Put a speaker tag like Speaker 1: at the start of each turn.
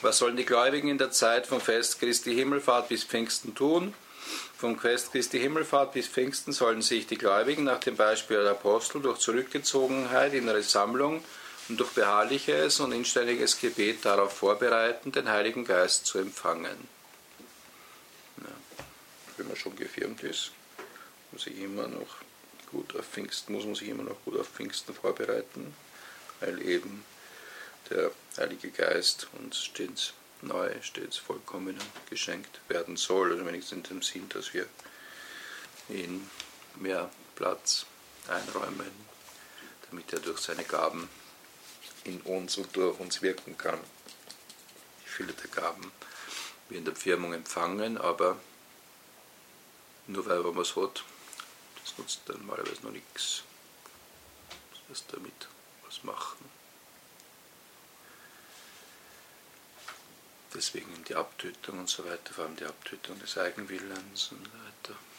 Speaker 1: Was sollen die Gläubigen in der Zeit vom Fest Christi Himmelfahrt bis Pfingsten tun? Vom Fest Christi Himmelfahrt bis Pfingsten sollen sich die Gläubigen nach dem Beispiel der Apostel durch Zurückgezogenheit, innere Sammlung und durch beharrliches und inständiges Gebet darauf vorbereiten, den Heiligen Geist zu empfangen. Ja, wenn man schon gefirmt ist, muss man sich immer noch gut auf Pfingsten vorbereiten, weil eben der Heilige Geist uns stets neu, stets vollkommen geschenkt werden soll. Also wenigstens in dem Sinn, dass wir ihm mehr Platz einräumen, damit er durch seine Gaben in uns und durch uns wirken kann. Die Fülle der Gaben wir in der Firmung empfangen, aber nur weil man was hat, das nutzt dann normalerweise noch nichts. Das heißt, damit was machen. Deswegen die Abtötung und so weiter, vor allem die Abtötung des Eigenwillens und so weiter.